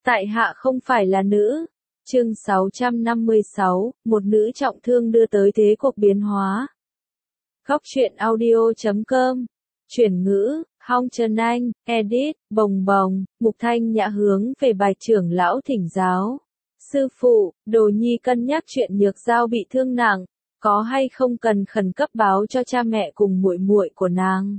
Tại hạ không phải là nữ. Chương 656, một nữ trọng thương đưa tới thế cuộc biến hóa. Góc truyện audio.com. Chuyển ngữ, Hong Trần Anh, edit, Bồng Bồng, Mục Thanh Nhã hướng về Bạch trưởng lão thỉnh giáo. Sư phụ, Đồ Nhi cân nhắc chuyện Nhược Giao bị thương nặng, có hay không cần khẩn cấp báo cho cha mẹ cùng muội muội của nàng.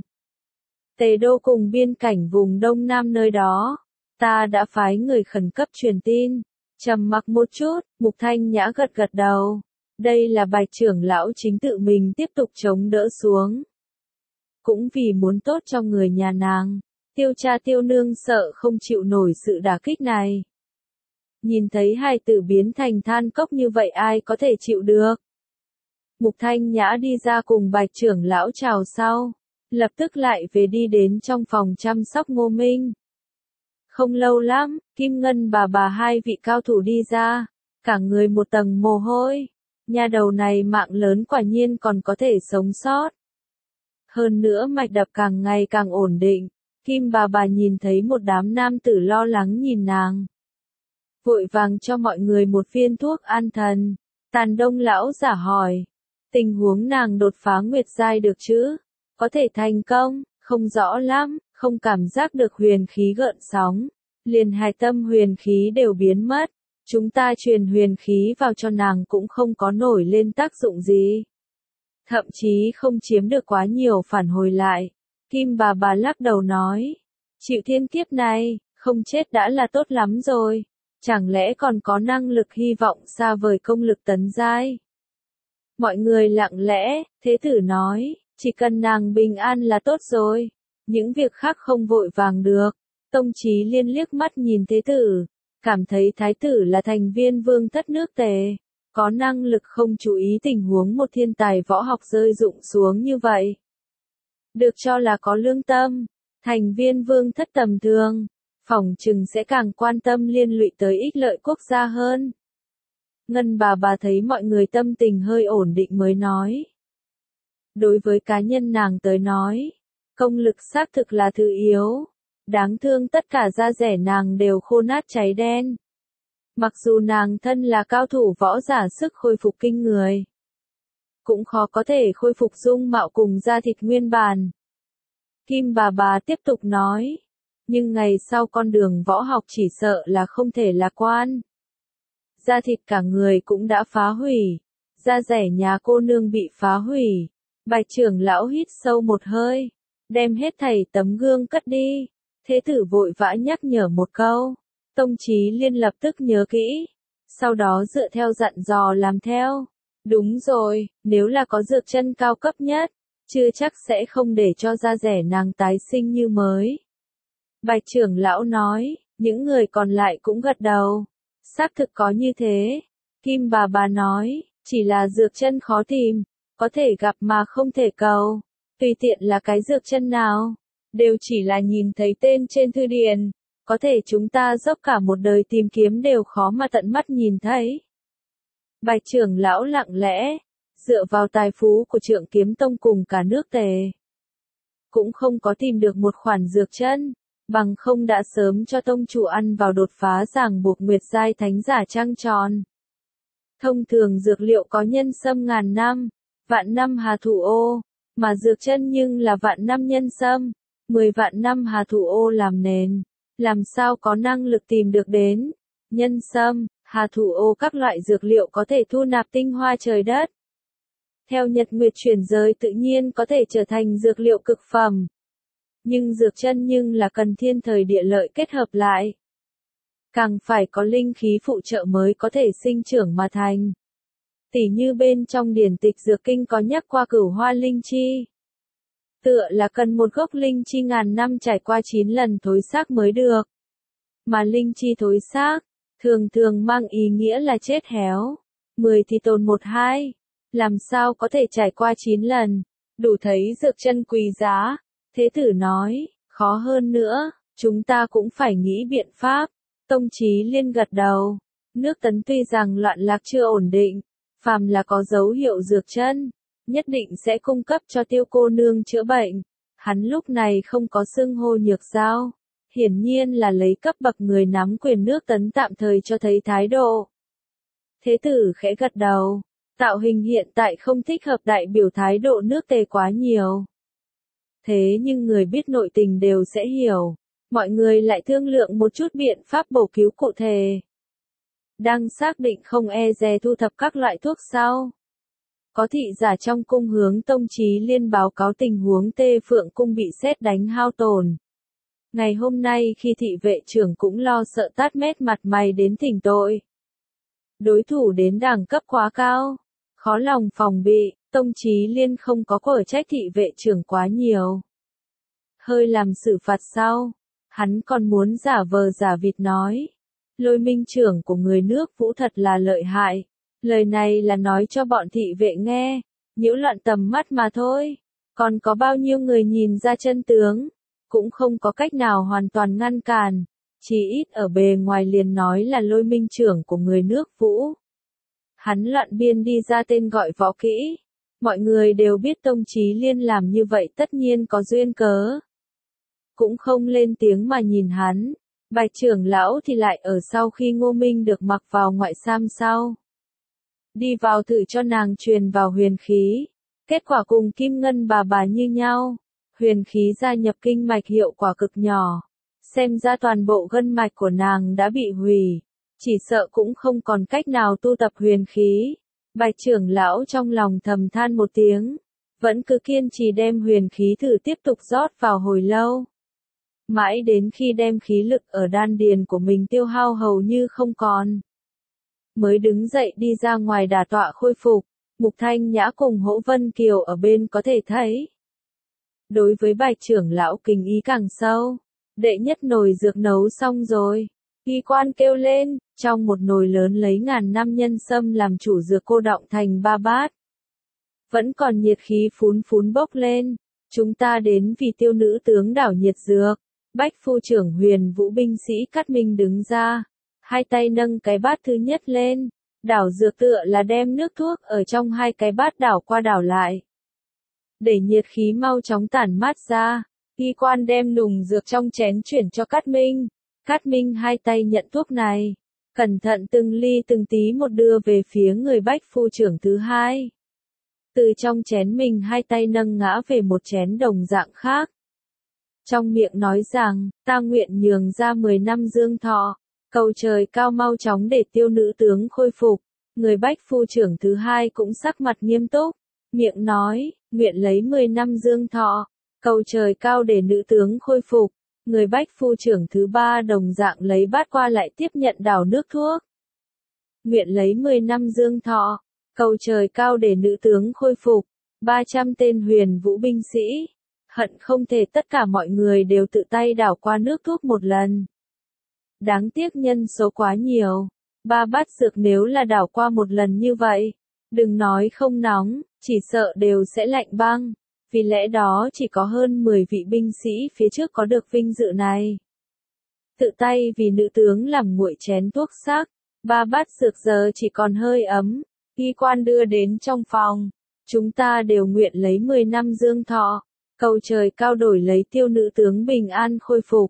Tề Đô cùng biên cảnh vùng Đông Nam nơi đó, ta đã phái người khẩn cấp truyền tin. Trầm mặc một chút, Mục Thanh Nhã gật gật đầu. Đây là Bạch trưởng lão chính tự mình tiếp tục chống đỡ xuống. Cũng vì muốn tốt cho người nhà nàng, Tiêu cha Tiêu nương sợ không chịu nổi sự đả kích này. Nhìn thấy hài tử biến thành than cốc như vậy ai có thể chịu được. Mục Thanh Nhã đi ra cùng Bạch trưởng lão chào sau, lập tức lại về đi đến trong phòng chăm sóc Ngô Minh. Không lâu lắm, Kim Ngân bà hai vị cao thủ đi ra, cả người một tầng mồ hôi. Nhà đầu này mạng lớn quả nhiên còn có thể sống sót. Hơn nữa mạch đập càng ngày càng ổn định, Kim bà nhìn thấy một đám nam tử lo lắng nhìn nàng. Vội vàng cho mọi người một viên thuốc an thần. Tàn Đông lão giả hỏi, tình huống nàng đột phá nguyệt giai được chứ? Có thể thành công, không rõ lắm, không cảm giác được huyền khí gợn sóng. Liền hài tâm huyền khí đều biến mất. Chúng ta truyền huyền khí vào cho nàng cũng không có nổi lên tác dụng gì. Thậm chí không chiếm được quá nhiều phản hồi lại. Kim bà lắc đầu nói, chịu thiên kiếp này, không chết đã là tốt lắm rồi. Chẳng lẽ còn có năng lực hy vọng xa vời công lực tấn giai? Mọi người lặng lẽ, Thế tử nói, chỉ cần nàng bình an là tốt rồi. Những việc khác không vội vàng được. Tông Chí Liên liếc mắt nhìn Thế tử, cảm thấy thái tử là thành viên vương thất nước Tề, có năng lực không chú ý tình huống một thiên tài võ học rơi rụng xuống như vậy. Được cho là có lương tâm, thành viên vương thất tầm thường, phỏng chừng sẽ càng quan tâm liên lụy tới ích lợi quốc gia hơn. Ngân bà thấy mọi người tâm tình hơi ổn định mới nói. Đối với cá nhân nàng tới nói, công lực xác thực là thứ yếu. Đáng thương tất cả da rẻ nàng đều khô nát cháy đen. Mặc dù nàng thân là cao thủ võ giả sức khôi phục kinh người, cũng khó có thể khôi phục dung mạo cùng da thịt nguyên bản. Kim bà tiếp tục nói, nhưng ngày sau con đường võ học chỉ sợ là không thể lạc quan. Da thịt cả người cũng đã phá hủy, da rẻ nhà cô nương bị phá hủy. Bạch trưởng lão hít sâu một hơi, đem hết thảy tấm gương cất đi. Thế tử vội vã nhắc nhở một câu, Tông Chí Liên lập tức nhớ kỹ, sau đó dựa theo dặn dò làm theo. Đúng rồi, nếu là có dược chân cao cấp nhất, chưa chắc sẽ không để cho da rẻ nàng tái sinh như mới. Bạch trưởng lão nói, những người còn lại cũng gật đầu. Xác thực có như thế. Kim bà nói, chỉ là dược chân khó tìm, có thể gặp mà không thể cầu. Tùy tiện là cái dược chân nào, đều chỉ là nhìn thấy tên trên thư điển, có thể chúng ta dốc cả một đời tìm kiếm đều khó mà tận mắt nhìn thấy. Bạch trưởng lão lặng lẽ, dựa vào tài phú của Trượng Kiếm Tông cùng cả nước Tề, cũng không có tìm được một khoản dược chân, bằng không đã sớm cho tông chủ ăn vào đột phá ràng buộc nguyệt giai thánh giả trăng tròn. Thông thường dược liệu có nhân sâm ngàn năm, vạn năm hà thủ ô, mà dược chân nhưng là vạn năm nhân sâm, 10 vạn năm hà thủ ô làm nền, làm sao có năng lực tìm được đến. Nhân sâm, hà thủ ô các loại dược liệu có thể thu nạp tinh hoa trời đất. Theo nhật nguyệt chuyển giới tự nhiên có thể trở thành dược liệu cực phẩm. Nhưng dược chân nhưng là cần thiên thời địa lợi kết hợp lại. Càng phải có linh khí phụ trợ mới có thể sinh trưởng mà thành. Tỉ như bên trong điển tịch dược kinh có nhắc qua cửu hoa linh chi. Tựa là cần một gốc linh chi ngàn năm trải qua 9 lần thối xác mới được. Mà linh chi thối xác, thường thường mang ý nghĩa là chết héo. 10 thì tồn 1-2. Làm sao có thể trải qua 9 lần, đủ thấy dược chân quý giá. Thế tử nói, khó hơn nữa, chúng ta cũng phải nghĩ biện pháp. Tông Chí Liên gật đầu. Nước Tấn tuy rằng loạn lạc chưa ổn định, phàm là có dấu hiệu dược chân, nhất định sẽ cung cấp cho Tiêu cô nương chữa bệnh. Hắn lúc này không có xưng hô Nhược Giao, hiển nhiên là lấy cấp bậc người nắm quyền nước Tấn tạm thời cho thấy thái độ. Thế tử khẽ gật đầu, tạo hình hiện tại không thích hợp đại biểu thái độ nước Tề quá nhiều. Thế nhưng người biết nội tình đều sẽ hiểu, mọi người lại thương lượng một chút biện pháp bổ cứu cụ thể. Đang xác định không e dè thu thập các loại thuốc sau. Có thị giả trong cung hướng Tông Chí Liên báo cáo tình huống Tê Phượng cung bị sét đánh hao tổn. Ngày hôm nay khi thị vệ trưởng cũng lo sợ tát mét mặt mày đến thỉnh tội. Đối thủ đến đẳng cấp quá cao, khó lòng phòng bị, Tông Chí Liên không có quở trách thị vệ trưởng quá nhiều. Hơi làm xử phạt sau, hắn còn muốn giả vờ giả vịt nói. Lôi Minh trưởng của người nước Vũ thật là lợi hại. Lời này là nói cho bọn thị vệ nghe, nhiễu loạn tầm mắt mà thôi. Còn có bao nhiêu người nhìn ra chân tướng, cũng không có cách nào hoàn toàn ngăn cản. Chỉ ít ở bề ngoài liền nói là Lôi Minh trưởng của người nước Vũ. Hắn loạn biên đi ra tên gọi võ kỹ. Mọi người đều biết Tông Chí Liên làm như vậy tất nhiên có duyên cớ. Cũng không lên tiếng mà nhìn hắn. Bạch trưởng lão thì lại ở sau khi Ngô Minh được mặc vào ngoại sam sau. Đi vào thử cho nàng truyền vào huyền khí. Kết quả cùng Kim Ngân bà như nhau. Huyền khí gia nhập kinh mạch hiệu quả cực nhỏ. Xem ra toàn bộ gân mạch của nàng đã bị hủy. Chỉ sợ cũng không còn cách nào tu tập huyền khí. Bạch trưởng lão trong lòng thầm than một tiếng. Vẫn cứ kiên trì đem huyền khí thử tiếp tục rót vào hồi lâu. Mãi đến khi đem khí lực ở đan điền của mình tiêu hao hầu như không còn. Mới đứng dậy đi ra ngoài đả tọa khôi phục, Mục Thanh Nhã cùng Hỗ Vân Kiều ở bên có thể thấy. Đối với Bạch trưởng lão kính ý càng sâu, đệ nhất nồi dược nấu xong rồi. Y quan kêu lên, trong một nồi lớn lấy ngàn năm nhân sâm làm chủ dược cô đọng thành 3 bát. Vẫn còn nhiệt khí phún phún bốc lên, chúng ta đến vì tiêu nữ tướng đảo nhiệt dược. Bách phu trưởng Huyền Vũ binh sĩ Cát Minh đứng ra, hai tay nâng cái bát thứ nhất lên, đảo dược tựa là đem nước thuốc ở trong hai cái bát đảo qua đảo lại. Để nhiệt khí mau chóng tản mát ra, y quan đem nùng dược trong chén chuyển cho Cát Minh. Cát Minh hai tay nhận thuốc này, cẩn thận từng ly từng tí một đưa về phía người bách phu trưởng thứ hai. Từ trong chén mình hai tay nâng ngã về một chén đồng dạng khác. Trong miệng nói rằng, ta nguyện nhường ra 10 năm dương thọ, cầu trời cao mau chóng để tiêu nữ tướng khôi phục. Người bách phu trưởng thứ hai cũng sắc mặt nghiêm túc, miệng nói, nguyện lấy 10 năm dương thọ, cầu trời cao để nữ tướng khôi phục. Người bách phu trưởng thứ ba đồng dạng lấy bát qua lại tiếp nhận đảo nước thuốc. Nguyện lấy 10 năm dương thọ, cầu trời cao để nữ tướng khôi phục. 300 tên Huyền Vũ binh sĩ. Hận không thể tất cả mọi người đều tự tay đảo qua nước thuốc một lần. Đáng tiếc nhân số quá nhiều. 3 bát dược nếu là đảo qua một lần như vậy, đừng nói không nóng, chỉ sợ đều sẽ lạnh băng. Vì lẽ đó chỉ có hơn 10 vị binh sĩ phía trước có được vinh dự này. Tự tay vì nữ tướng làm nguội chén thuốc sắc, 3 bát dược giờ chỉ còn hơi ấm. Y quan đưa đến trong phòng. Chúng ta đều nguyện lấy 10 năm dương thọ. Cầu trời cao đổi lấy tiêu nữ tướng bình an khôi phục.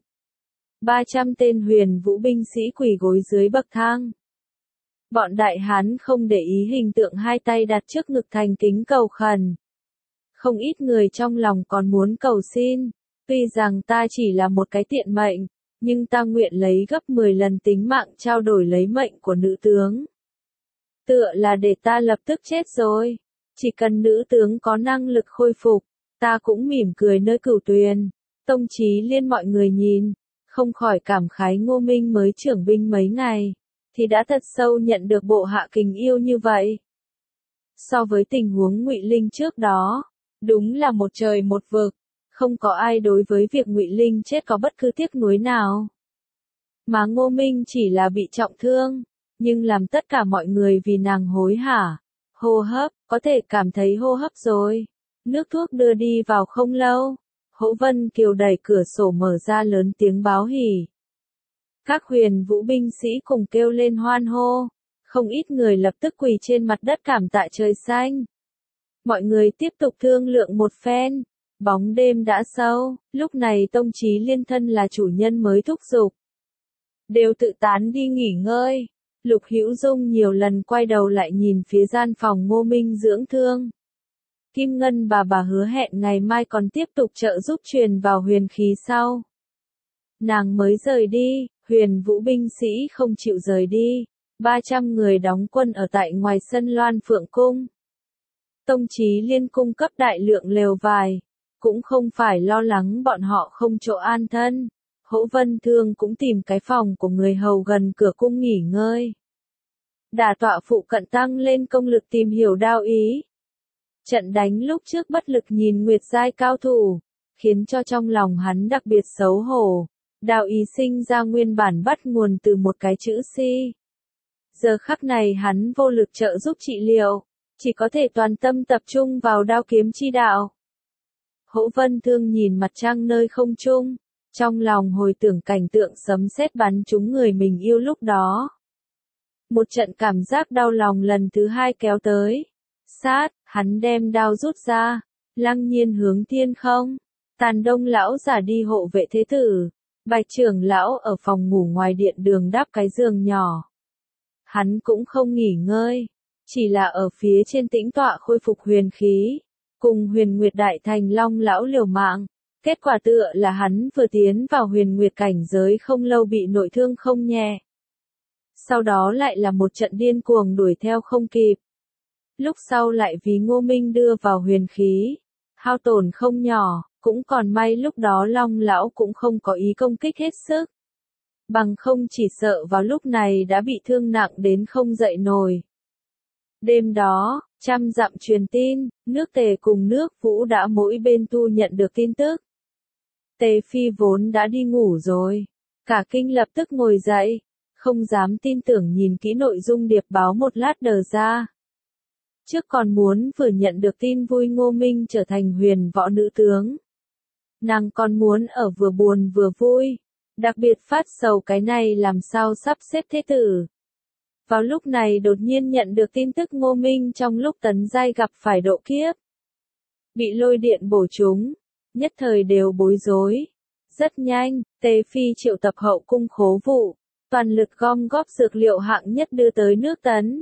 300 tên Huyền Vũ binh sĩ quỳ gối dưới bậc thang. Bọn đại hán không để ý hình tượng hai tay đặt trước ngực thành kính cầu khẩn. Không ít người trong lòng còn muốn cầu xin. Tuy rằng ta chỉ là một cái tiện mệnh, nhưng ta nguyện lấy gấp 10 lần tính mạng trao đổi lấy mệnh của nữ tướng. Tựa là để ta lập tức chết rồi. Chỉ cần nữ tướng có năng lực khôi phục. Ta cũng mỉm cười nơi cửu tuyền. Tông Chí Liên mọi người nhìn, không khỏi cảm khái Ngô Minh mới trưởng binh mấy ngày, thì đã thật sâu nhận được bộ hạ kính yêu như vậy. So với tình huống Ngụy Linh trước đó, đúng là một trời một vực, không có ai đối với việc Ngụy Linh chết có bất cứ tiếc nuối nào. Mà Ngô Minh chỉ là bị trọng thương, nhưng làm tất cả mọi người vì nàng hối hả. Hô hấp, có thể cảm thấy hô hấp rồi. Nước thuốc đưa đi vào không lâu, Hỗ Vân Kiều đẩy cửa sổ mở ra lớn tiếng báo hỉ. Các Huyền Vũ binh sĩ cùng kêu lên hoan hô, không ít người lập tức quỳ trên mặt đất cảm tạ trời xanh. Mọi người tiếp tục thương lượng một phen, Bóng đêm đã sâu, lúc này Tông Chí Liên thân là chủ nhân mới thúc giục. Đều tự tán đi nghỉ ngơi. Lục Hữu Dung nhiều lần quay đầu lại nhìn phía gian phòng Ngô Minh dưỡng thương. Kim Ngân bà hứa hẹn ngày mai còn tiếp tục trợ giúp truyền vào huyền khí sau. Nàng mới rời đi, Huyền Vũ binh sĩ không chịu rời đi. 300 người đóng quân ở tại ngoài sân Loan Phượng Cung. Tông Chí Liên cung cấp đại lượng lều vải, cũng không phải lo lắng bọn họ không chỗ an thân. Hỗ Vân Thương cũng tìm cái phòng của người hầu gần cửa cung nghỉ ngơi. Đả tọa phụ cận tăng lên công lực tìm hiểu đao ý. Trận đánh lúc trước bất lực nhìn Nguyệt giai cao thủ, khiến cho trong lòng hắn đặc biệt xấu hổ. Đao ý sinh ra nguyên bản bắt nguồn từ một cái chữ si. Giờ khắc này hắn vô lực trợ giúp trị liệu, chỉ có thể toàn tâm tập trung vào đao kiếm chi đạo. Hỗ Vân Thương nhìn mặt trăng nơi không trung, trong lòng hồi tưởng cảnh tượng sấm sét bắn trúng người mình yêu lúc đó. Một trận cảm giác đau lòng lần thứ hai kéo tới. Sát, hắn đem đao rút ra, lăng nhiên hướng thiên không. Tàn Đông lão giả đi hộ vệ thế tử. Bạch trưởng lão ở phòng ngủ ngoài điện đường đắp cái giường nhỏ. Hắn cũng không nghỉ ngơi, chỉ là ở phía trên tĩnh tọa khôi phục huyền khí, cùng Huyền Nguyệt Đại Thành Long lão liều mạng. Kết quả tựa là hắn vừa tiến vào Huyền Nguyệt cảnh giới không lâu bị nội thương không nhẹ. Sau đó lại là một trận điên cuồng đuổi theo không kịp. Lúc sau lại vì Ngô Minh đưa vào huyền khí, hao tổn không nhỏ, cũng còn may lúc đó Long lão cũng không có ý công kích hết sức. Bằng không chỉ sợ vào lúc này đã bị thương nặng đến không dậy nổi. Đêm đó, 100 dặm truyền tin, nước Tề cùng nước Vũ đã mỗi bên tu nhận được tin tức. Tề Phi vốn đã đi ngủ rồi, cả kinh lập tức ngồi dậy, không dám tin tưởng nhìn kỹ nội dung điệp báo một lát đờ ra. Trước còn muốn vừa nhận được tin vui Ngô Minh trở thành huyền võ nữ tướng. Nàng còn muốn ở vừa buồn vừa vui, đặc biệt phát sầu cái này làm sao sắp xếp thế tử. Vào lúc này đột nhiên nhận được tin tức Ngô Minh trong lúc tấn giai gặp phải độ kiếp. Bị lôi điện bổ trúng, nhất thời đều bối rối. Rất nhanh, Tề Phi triệu tập hậu cung khố vụ, toàn lực gom góp dược liệu hạng nhất đưa tới nước Tấn.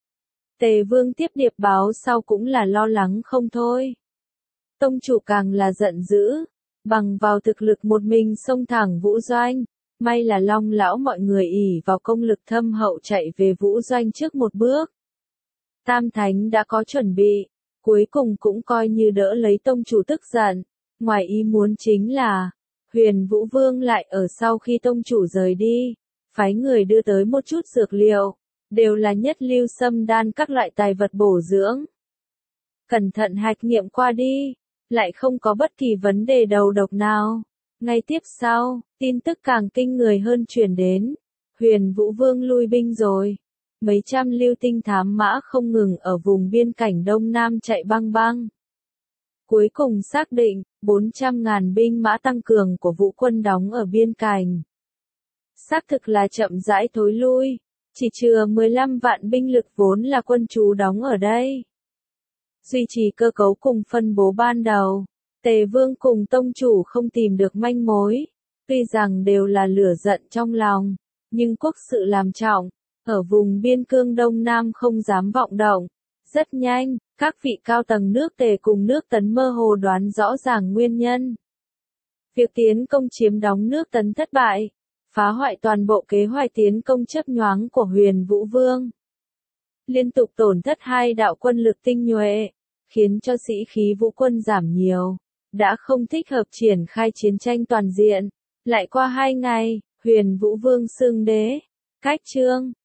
Tề Vương tiếp điệp báo sau cũng là lo lắng không thôi. Tông chủ càng là giận dữ, bằng vào thực lực một mình xông thẳng Vũ Doanh. May là Long lão mọi người ỷ vào công lực thâm hậu chạy về Vũ Doanh trước một bước. Tam Thánh đã có chuẩn bị, cuối cùng cũng coi như đỡ lấy tông chủ tức giận. Ngoài ý muốn chính là, Huyền Vũ Vương lại ở sau khi tông chủ rời đi, phái người đưa tới một chút dược liệu, đều là nhất lưu sâm đan các loại tài vật bổ dưỡng. Cẩn thận hạch nghiệm qua đi, lại không có bất kỳ vấn đề đầu độc nào. Ngay tiếp sau, tin tức càng kinh người hơn truyền đến. Huyền Vũ Vương lui binh rồi. Mấy trăm lưu tinh thám mã không ngừng ở vùng biên cảnh Đông Nam chạy băng băng. Cuối cùng xác định, 400.000 binh mã tăng cường của Vũ quân đóng ở biên cảnh. Xác thực là chậm rãi thối lui, chỉ chừa 15 vạn binh lực vốn là quân trú đóng ở đây. Duy trì cơ cấu cùng phân bố ban đầu. Tề Vương cùng tông chủ không tìm được manh mối, tuy rằng đều là lửa giận trong lòng, nhưng quốc sự làm trọng, ở vùng biên cương Đông Nam không dám vọng động. Rất nhanh, các vị cao tầng nước Tề cùng nước Tấn mơ hồ đoán rõ ràng nguyên nhân. Việc tiến công chiếm đóng nước Tấn thất bại, phá hoại toàn bộ kế hoạch tiến công chớp nhoáng của Huyền Vũ Vương. Liên tục tổn thất 2 đạo quân lực tinh nhuệ, khiến cho sĩ khí Vũ quân giảm nhiều. Đã không thích hợp triển khai chiến tranh toàn diện. Lại qua 2 ngày, Huyền Vũ Vương xưng đế. Cách chương